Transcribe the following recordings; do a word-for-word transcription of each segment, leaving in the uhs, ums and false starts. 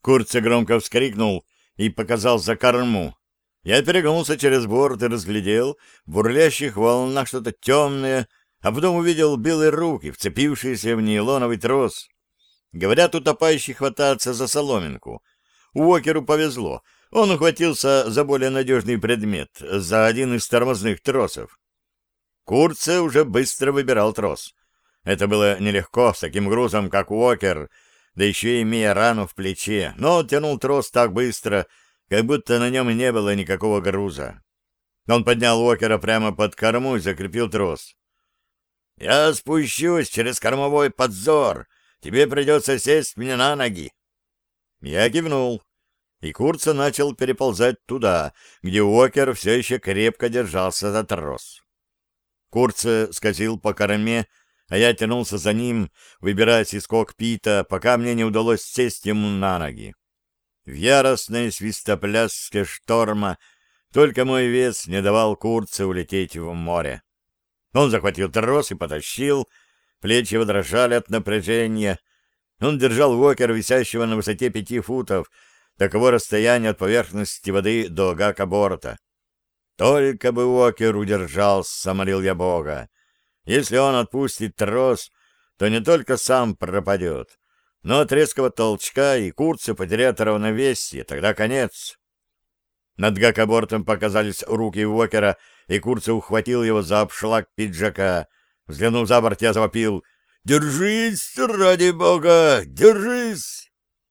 Курце громко вскрикнул и показал за корму. Я перегнулся через борт и разглядел в бурлящих волнах что-то темное, а потом увидел белые руки, вцепившиеся в нейлоновый трос. Говорят, утопающий хватается за соломинку. Уокеру повезло. Он ухватился за более надежный предмет, за один из тормозных тросов. Курце уже быстро выбирал трос. Это было нелегко с таким грузом, как Уокер, да еще и имея рану в плече, но он тянул трос так быстро, как будто на нем и не было никакого груза. Он поднял Уокера прямо под корму и закрепил трос. «Я спущусь через кормовой подзор. Тебе придется сесть мне на ноги». Я кивнул, и Курце начал переползать туда, где Уокер все еще крепко держался за трос. Курце скользил по корме, а я тянулся за ним, выбираясь из кокпита, пока мне не удалось сесть ему на ноги. В яростной свистопляске шторма только мой вес не давал Курце улететь в море. Он захватил трос и потащил, плечи его дрожали от напряжения. Он держал Уокера, висящего на высоте пяти футов, таково расстояние от поверхности воды до гака борта. Только бы Уокер удержался, молил я Бога. Если он отпустит трос, то не только сам пропадет, но от резкого толчка и Курце потеряет равновесие, тогда конец. Над гакобортом показались руки Уокера, и Курце ухватил его за обшлаг пиджака. Взглянув за борт, я завопил: «Держись, ради бога, держись!»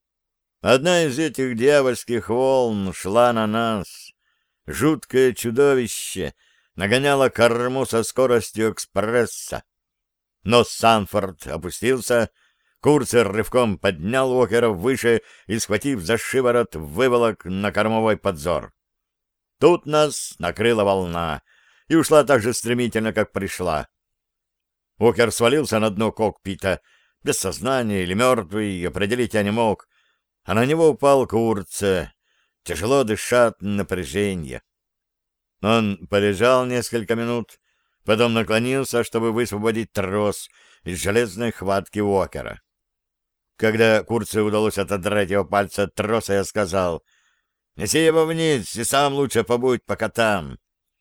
Одна из этих дьявольских волн шла на нас. Жуткое чудовище нагоняло корму со скоростью экспресса. Но Санфорд опустился, Курце рывком поднял Уокера выше и, схватив за шиворот, выволок на кормовой подзор. Тут нас накрыла волна и ушла так же стремительно, как пришла. Уокер свалился на дно кокпита, без сознания или мертвый, определить я не мог, а на него упал Курце, тяжело дыша от напряжения. Он полежал несколько минут, потом наклонился, чтобы высвободить трос из железной хватки Уокера. Когда Курце удалось отодрать его пальцы от троса, я сказал: «Неси его вниз, и сам лучше побудь пока там».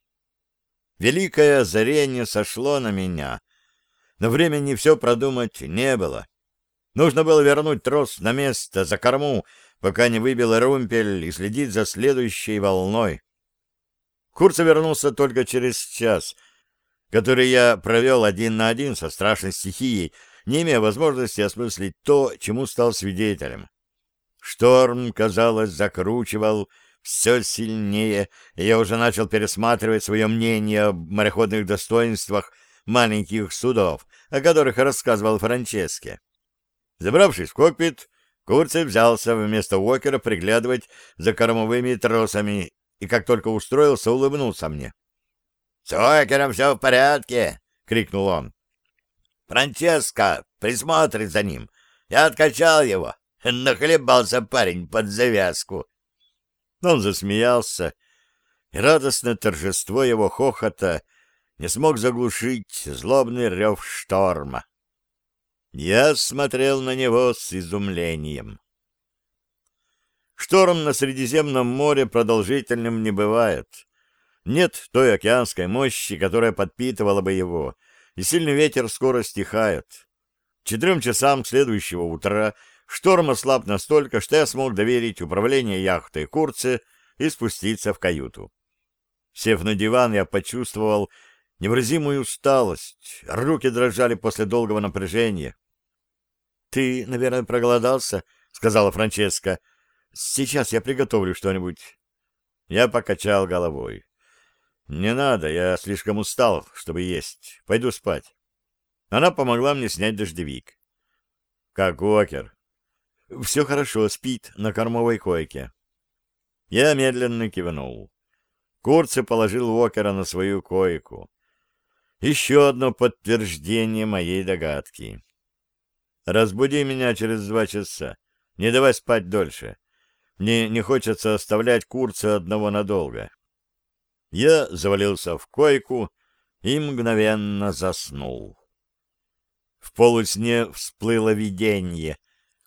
Великое озарение сошло на меня, но времени все продумать не было. Нужно было вернуть трос на место, за корму, пока не выбил румпель, и следить за следующей волной. Курце вернулся только через час, который я провел один на один со страшной стихией, не имея возможности осмыслить то, чему стал свидетелем. Шторм, казалось, закручивал все сильнее, и я уже начал пересматривать свое мнение об мореходных достоинствах маленьких судов, о которых рассказывал Франческе. Забравшись в кокпит, Курце взялся вместо Уокера приглядывать за кормовыми тросами, и как только устроился, улыбнулся мне. — С Уокером все в порядке! — крикнул он. — Франческо присмотрит за ним. Я откачал его. Нахлебался парень под завязку. Он засмеялся, и радостное торжество его хохота не смог заглушить злобный рев шторма. Я смотрел на него с изумлением. Шторм на Средиземном море продолжительным не бывает. Нет той океанской мощи, которая подпитывала бы его, и сильный ветер скоро стихает. К четырем часам следующего утра шторм ослаб настолько, что я смог доверить управление яхтой Курце и спуститься в каюту. Сев на диван, я почувствовал невыразимую усталость, руки дрожали после долгого напряжения. — Ты, наверное, проголодался? — сказала Франческа. — Сейчас я приготовлю что-нибудь. Я покачал головой. — Не надо, я слишком устал, чтобы есть. Пойду спать. Она помогла мне снять дождевик. — Как Уокер? — Все хорошо, спит на кормовой койке. Я медленно кивнул. Курце положил Уокера на свою койку. Еще одно подтверждение моей догадки. Разбуди меня через два часа. Не давай спать дольше. Мне не хочется оставлять Курце одного надолго. Я завалился в койку и мгновенно заснул. В полусне всплыло видение.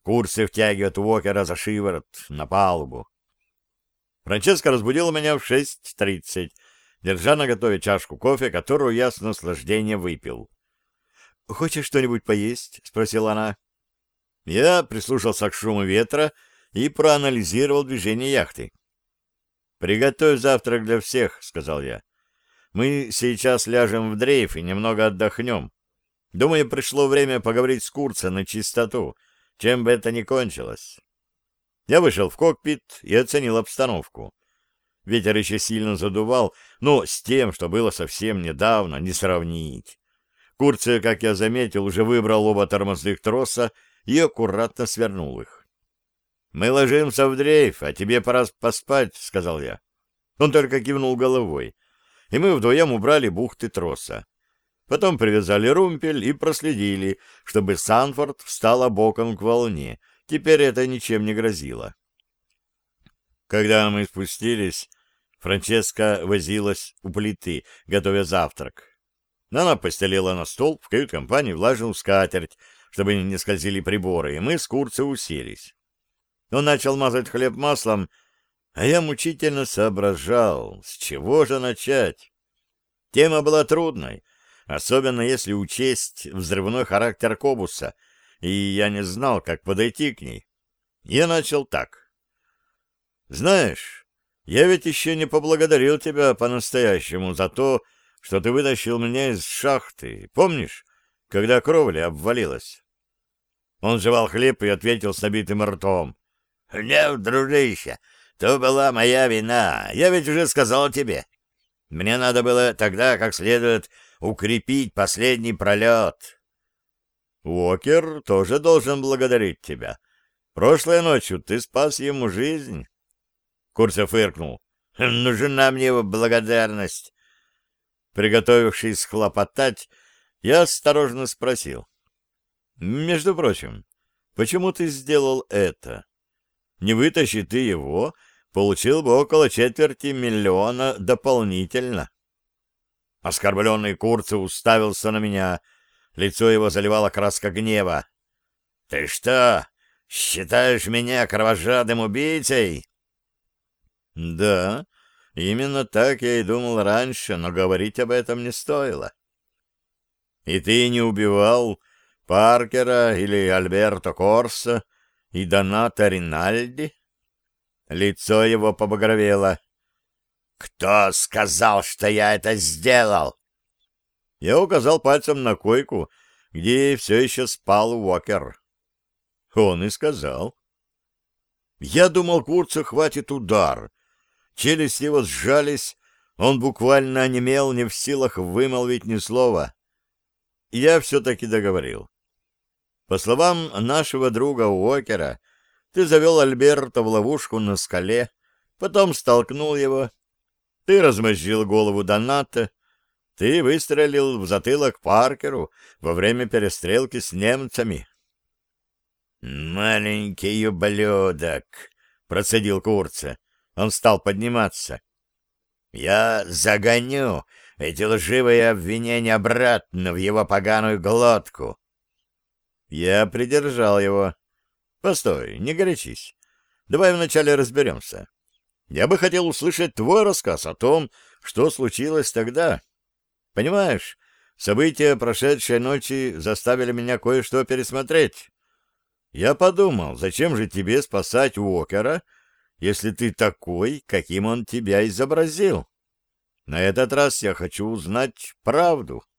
Курсы втягивают Уокера за шиворот на палубу. Франческа разбудила меня в шесть тридцать, держа наготове чашку кофе, которую я с наслаждением выпил. — Хочешь что-нибудь поесть? — спросила она. Я прислушался к шуму ветра и проанализировал движение яхты. — Приготовь завтрак для всех, — сказал я. — Мы сейчас ляжем в дрейф и немного отдохнем. Думаю, пришло время поговорить с Курцем на чистоту, чем бы это ни кончилось. Я вышел в кокпит и оценил обстановку. Ветер еще сильно задувал, но с тем, что было совсем недавно, не сравнить. Курце, как я заметил, уже выбрал оба тормозных троса и аккуратно свернул их. — Мы ложимся в дрейф, а тебе пора поспать, — сказал я. Он только кивнул головой, и мы вдвоем убрали бухты троса. Потом привязали румпель и проследили, чтобы Санфорд встала боком к волне. Теперь это ничем не грозило. Когда мы спустились, Франческа возилась у плиты, готовя завтрак. Она постелила на стол в кают-компании влажную скатерть, чтобы не скользили приборы, и мы с Курцем уселись. Он начал мазать хлеб маслом, а я мучительно соображал, с чего же начать. Тема была трудной, особенно если учесть взрывной характер Кобуса, и я не знал, как подойти к ней. Я начал так. «Знаешь, я ведь еще не поблагодарил тебя по-настоящему за то, что ты вытащил меня из шахты. Помнишь, когда кровля обвалилась?» Он жевал хлеб и ответил с набитым ртом. «Нет, дружище, то была моя вина. Я ведь уже сказал тебе. Мне надо было тогда как следует укрепить последний пролет». «Уокер тоже должен благодарить тебя. Прошлой ночью ты спас ему жизнь». Курцев фыркнул. «Нужна мне его благодарность». Приготовившись хлопотать, я осторожно спросил. «Между прочим, почему ты сделал это? Не вытащи ты его, получил бы около четверти миллиона дополнительно». Оскорбленный Курцев уставился на меня. Лицо его заливала краска гнева. «Ты что, считаешь меня кровожадным убийцей?» «Да, именно так я и думал раньше, но говорить об этом не стоило». «И ты не убивал Паркера или Альберто Корсо и Доната Ринальди?» Лицо его побагровело. «Кто сказал, что я это сделал?» Я указал пальцем на койку, где все еще спал Уокер. Он и сказал. Я думал, Курцу хватит удар. Челюсти его сжались, он буквально онемел, не в силах вымолвить ни слова. Я все-таки договорил. По словам нашего друга Уокера, ты завел Альберта в ловушку на скале, потом столкнул его. Ты размозжил голову Доната, ты выстрелил в затылок Паркеру во время перестрелки с немцами. «Маленький ублюдок», — процедил Курце. Он стал подниматься. «Я загоню эти лживые обвинения обратно в его поганую глотку». Я придержал его. «Постой, не горячись. Давай вначале разберемся. Я бы хотел услышать твой рассказ о том, что случилось тогда. Понимаешь, события прошедшей ночи заставили меня кое-что пересмотреть. Я подумал, зачем же тебе спасать Уокера, если ты такой, каким он тебя изобразил? На этот раз я хочу узнать правду».